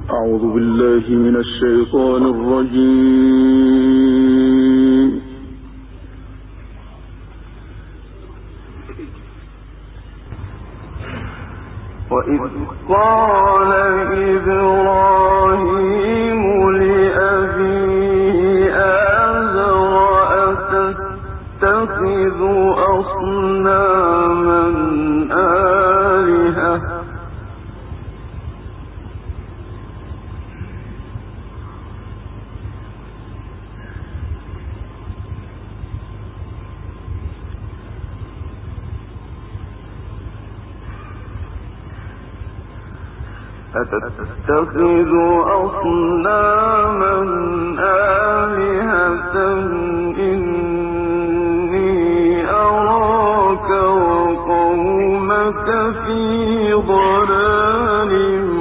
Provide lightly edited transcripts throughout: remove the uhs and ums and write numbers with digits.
أعوذ بالله من الشيطان الرجيم. وإذ قال إبراهيم لأبيه آزر أتتخذ أصناما آلهة إني أراك وقومك في ضلال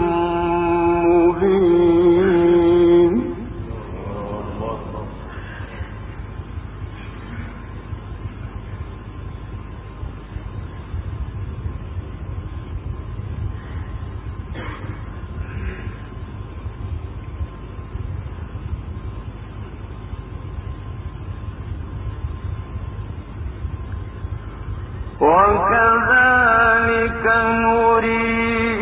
مبين. وكذلك نري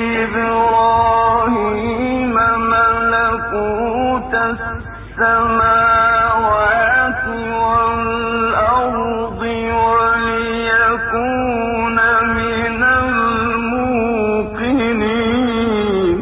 إبراهيم ملكوت السماوات والأرض وليكون من الموقنين.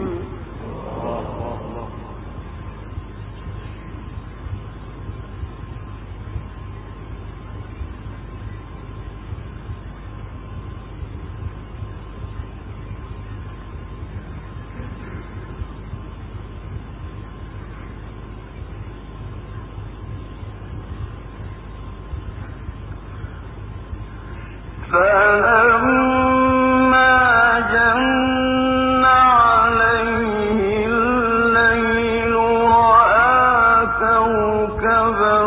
فلما جن عليه الليل رأى كوكبا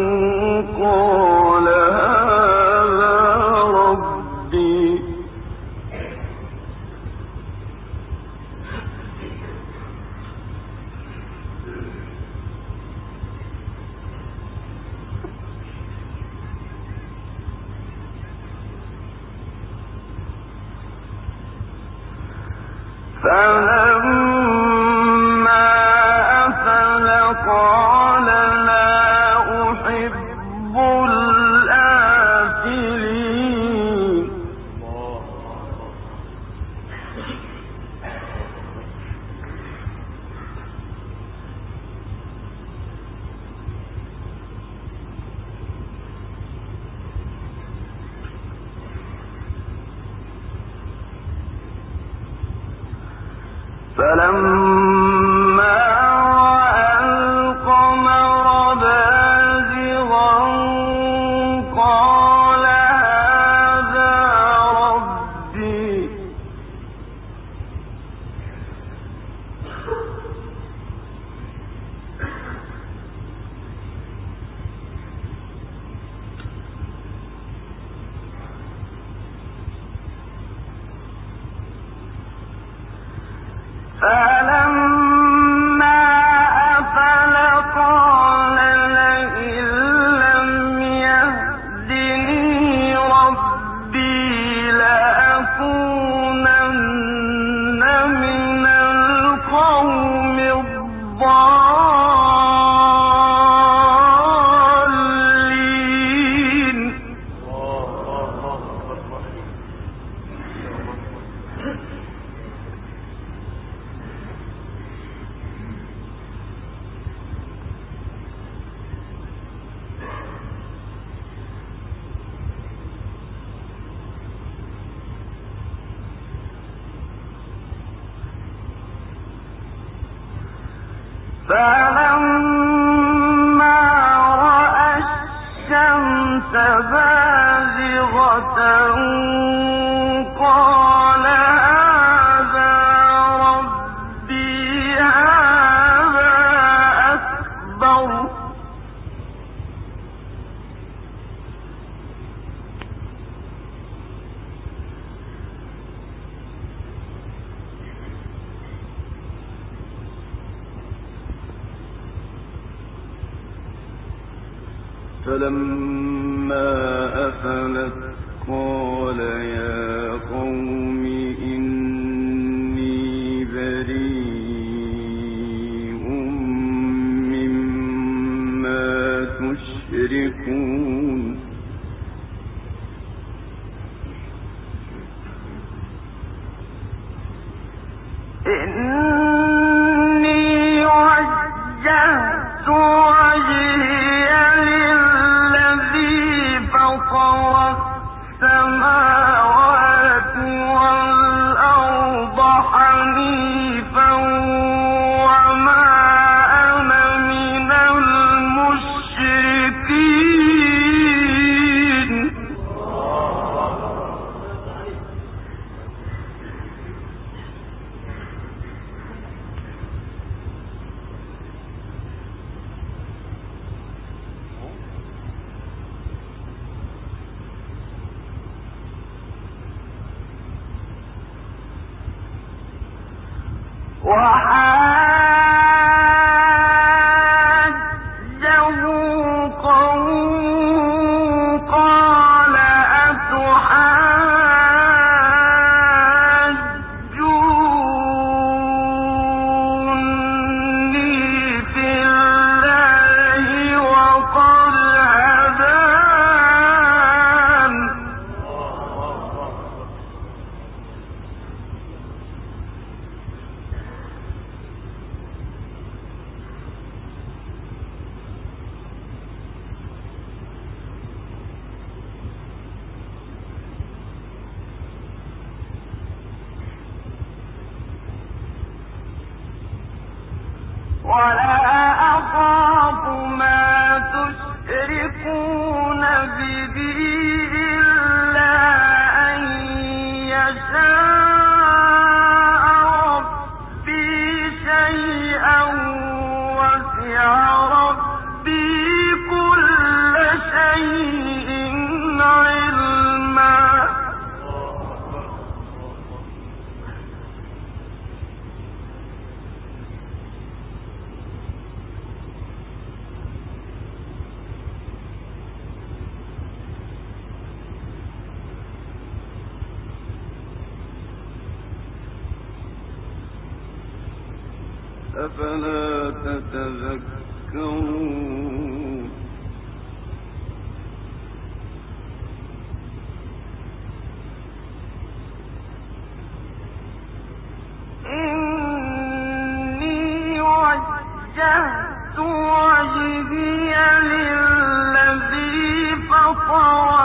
قال هذا ربي. فلما أفل قال لا أحب الآفلين. فلما رأى القمر بازغا قال هذا ربي. فلما أفل قال لئن لم يهدني ربي لأكونن من القوم الضالين. فلما رأى الشمس بازغة قال هذا ربي هذا أكبر. فلما أفلت قال يا قوم إني بريء مما تشركون إني وجهت وجهي للذي فطر السماوات والأرض حنيفا وما أنا من المشركين وحاجه قومه قال أتحاجوني في الله وقد هدان ولا أخاف ما تشركون به إلا أن يشاء ربي شيئا وسع ربي كل شيء علما أفلا تتذكرون إني وجهت وجهي للذي فطر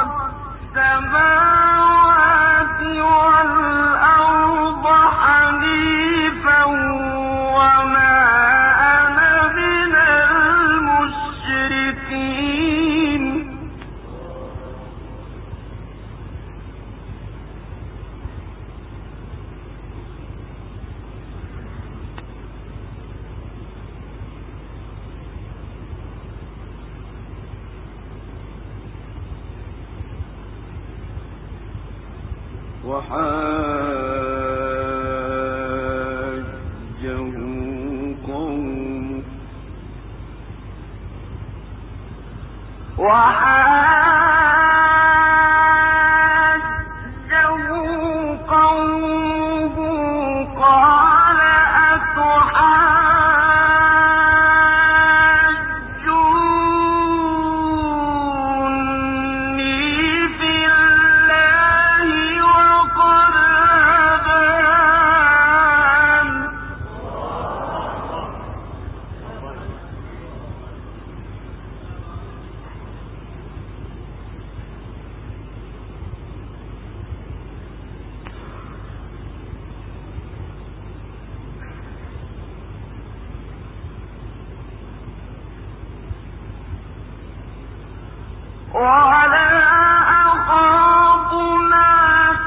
السماوات والأرض حنيفا وما أنا من المشركين وحاجه قومه قال أتحاجوني في الله وقد هدان ولا أخاف ما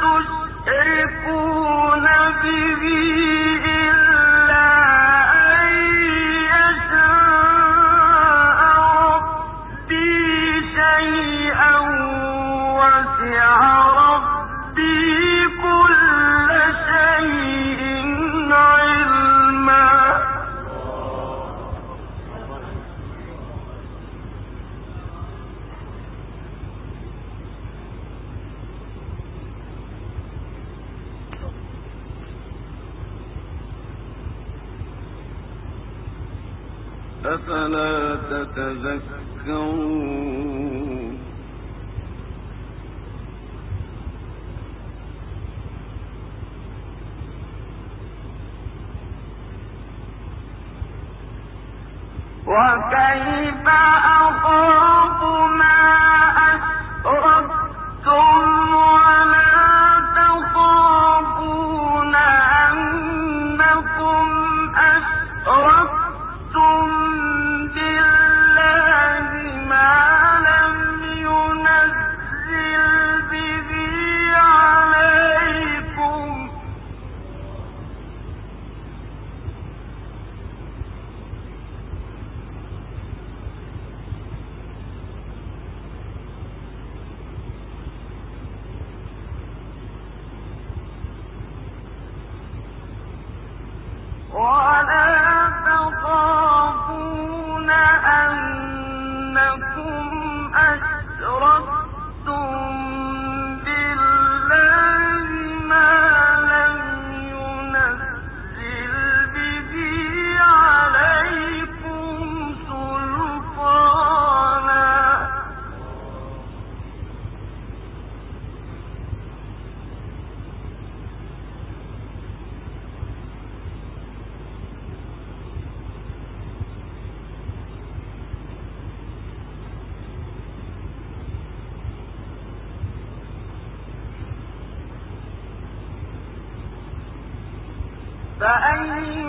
تشركون به إلا أن يشاء ربي شيئا وسع ربي كل شيء علما أفلا تتذكرون وكيف أخاف ما أشركتم ولا تخافون أنكم أشركتم بالله ما لم ينزل به عليكم ولا تخافون أنكم أشركتم بالله ما لم ينزل به عليكم سلطانا فأي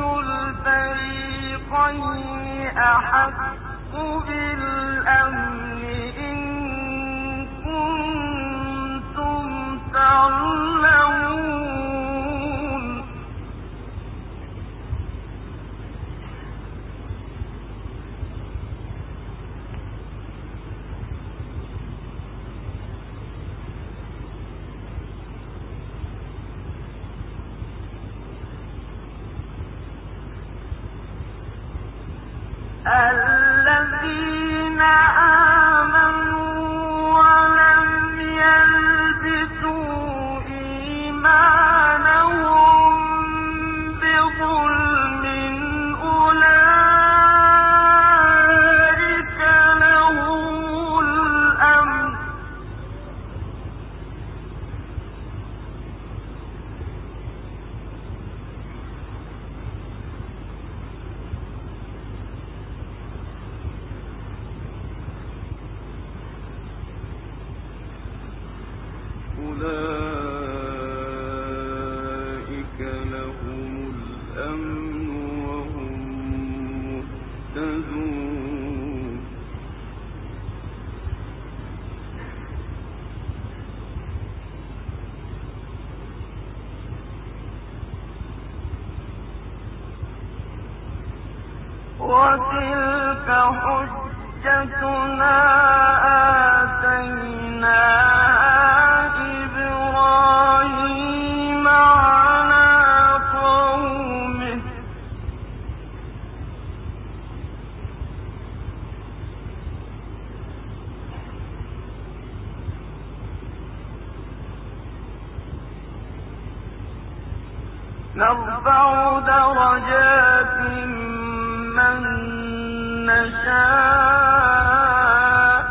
الفريقين أحق بالأمن إن كنتم تعلمون الذين آمنوا ولم يلبسوا إيمانهم بظلم أولئك لهم الأمن وهم مهتدون وتلك حجتنا آتيناها إبراهيم على قومه نرفع درجات من نشاء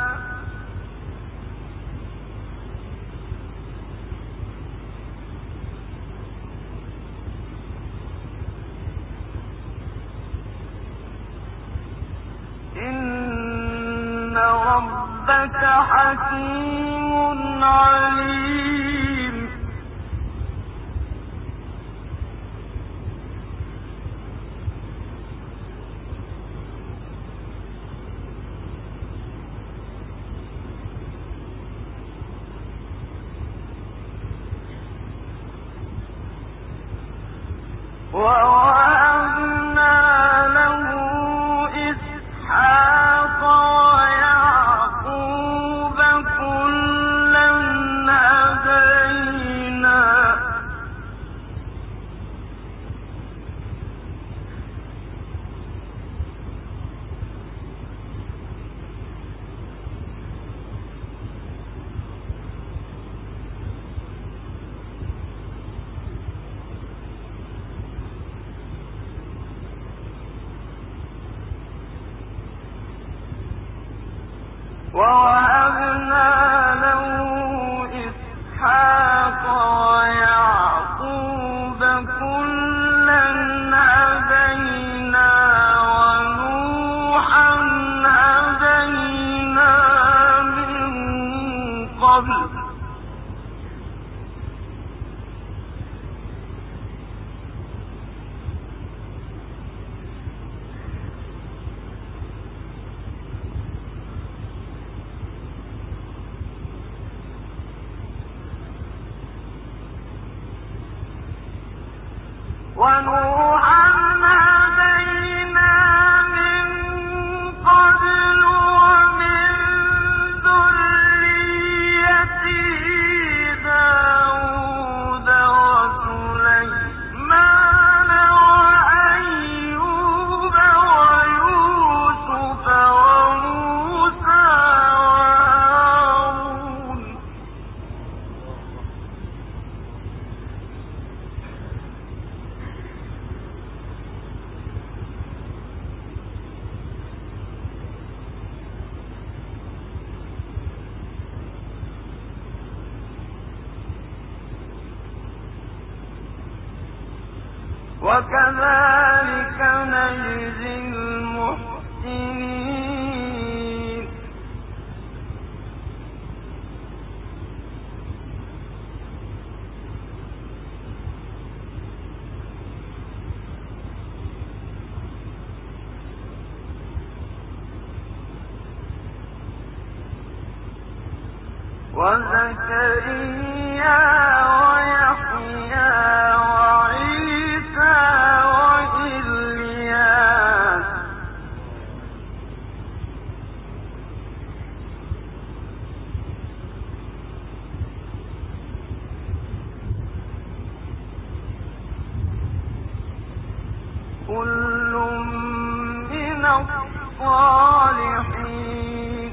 إن ربك حكيم عليم ووهبنا له إسحاق ويعقوب كلا هدى وَوَهَبْنَا لَهُ إِسْحَاقَ وَيَعْقُوبَ ۖ كُلًّا هَدَيْنَا وَنُوحًا هَدَيْنَا مِن قَبْلُ ۖ وَنُوحًا هَدَيْنَا مِن قَبْلُ وَمِن ذُرِّيَّتِهِ دَاوُودَ وَسُلَيْمَانَ وَأَيُّوبَ وَيُوسُفَ وَمُوسَىٰ وَهَارُونَ ۚ وَكَذَٰلِكَ نَجْزِي الْمُحْسِنِينَ وَزَكَرِيَّا وَيَحْيَىٰ وَعِيسَىٰ وَإِلْيَاسَ ۖ كُلٌّ مِّنَ الصَّالِحِينَ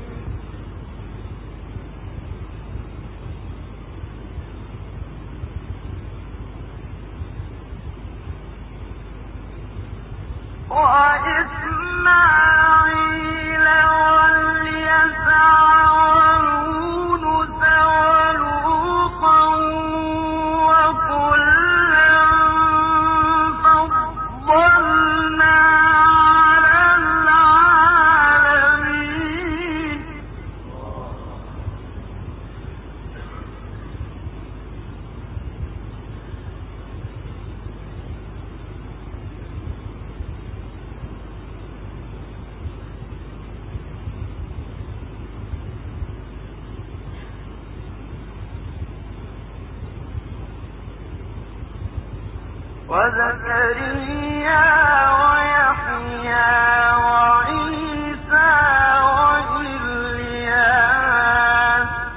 وَإِسْمَاعِيلَ وَالْيَسَعَ وَيُونُسَ وَلُوطًا وَكُلًّا فَضَّلْنَا عَلَى الْعَالَمِينَ وَزَكَرِيَّا وَيَحْيَىٰ وَعِيسَىٰ وَإِلْيَاسَ ۖ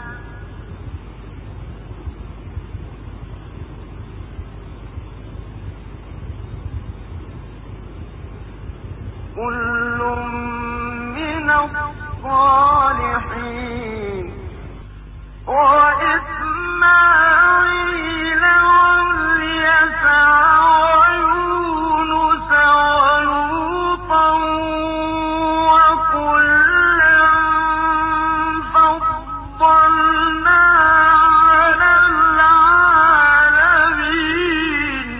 كُلٌّ مِّنَ الصَّالِحِينَ وَإِسْمَاعِيلَ وَالْيَسَعَ وَيُونُسَ وَلُوطًا وَكُلًّا فَضَّلْنَا عَلَى الْعَالَمِينَ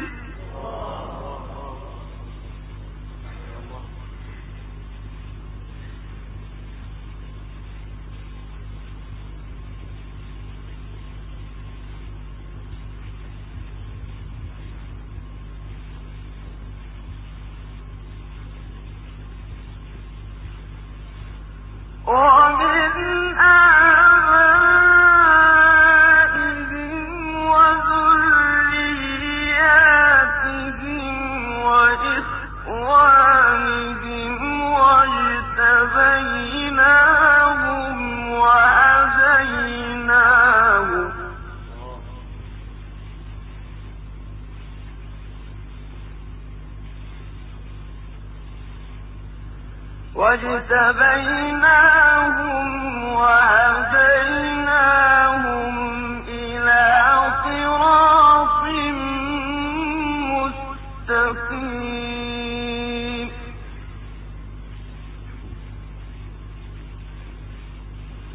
وَمِنْ آبَائِهِمْ وَذُرِّيَّاتِهِمْ وَإِخْوَانِهِمْ وَاجْتَبَيْنَاهُمْ وَهَدَيْنَاهُمْ إِلَىٰ صِرَاطٍ مُّسْتَقِيمٍ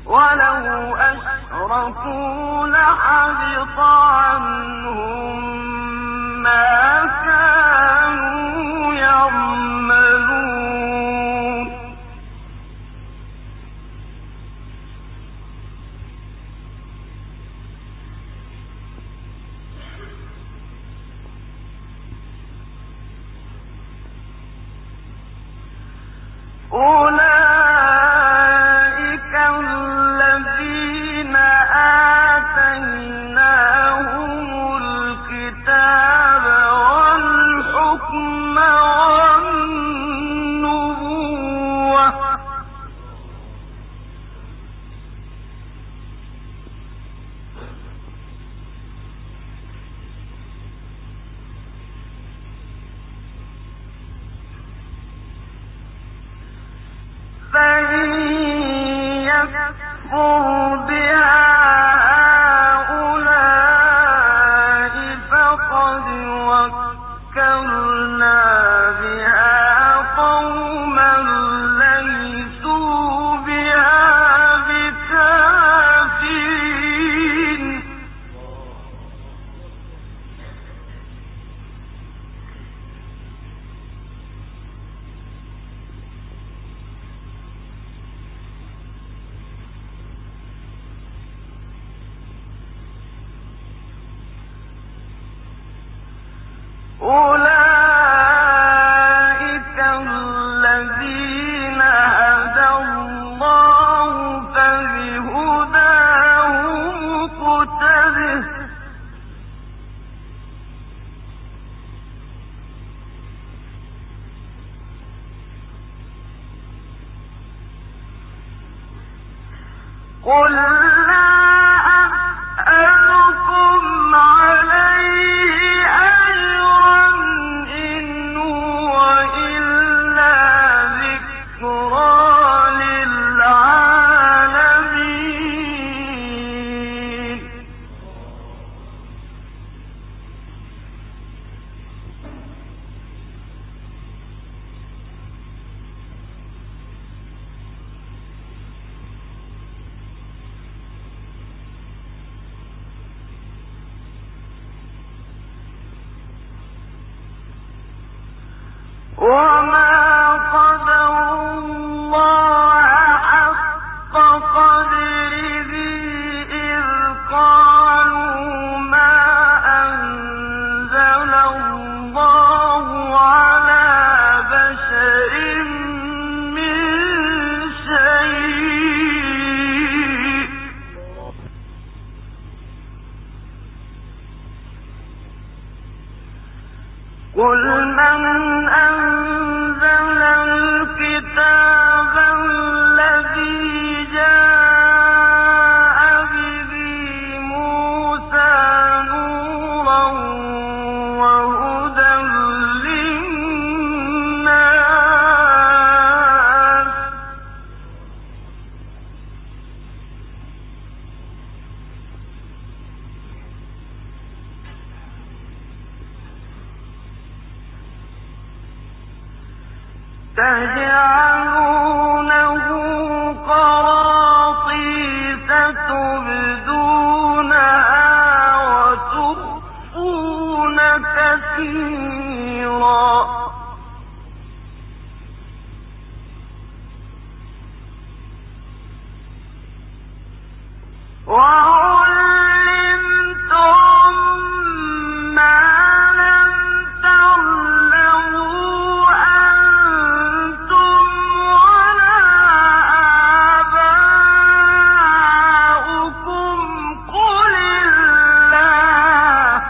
ولو أشركوا لحبط عنهم ما كانوا يعملون أولئك الذين آتيناهم الكتاب والحكم والنبوة فإن يكفر بها هؤلاء فقد وكلنا بها قوما ليسوا بها بكافرين أولئك الذين هدى الله فبهداه مقتده قل لا أسألكم عليه أجرا إن هو إلا ذكرى للعالمين وما قدروا الله حق قدره إذ قالوا ما أنزل الله على بشر من شيء قل من أنزل الكتاب الذي جاء به موسى نورا وهدى للناس تجعلونه قراطيس تبدونها وتخفون كثيرا وعلمتم ما لم تعلموا أنتم ولا آباؤكم قل الله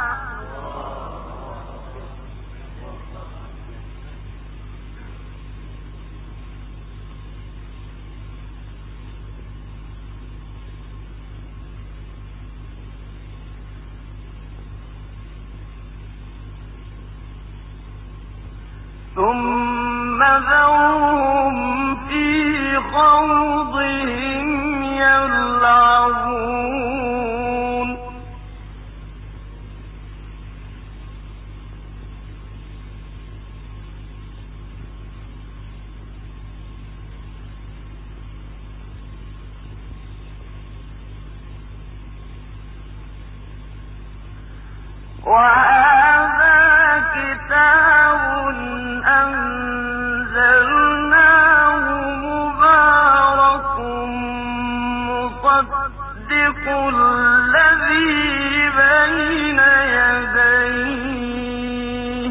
ثم ذرهم في خوضهم يلعبون وهذا كتاب أنزلناه مبارك مصدق الذي بين يديه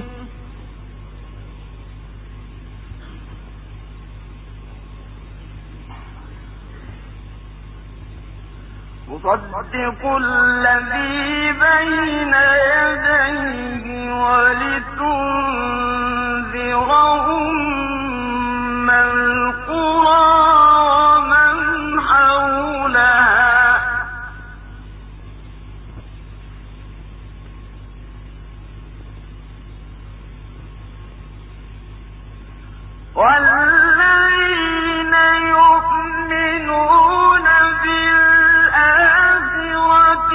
ولتنذر أم القرى ومن حولها والذين يؤمنون بالآخرة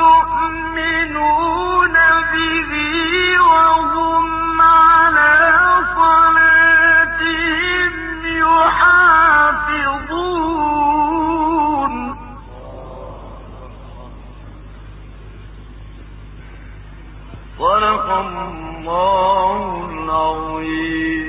يؤمنون به وهم على صلاتهم يحافظون. صدق الله العظيم.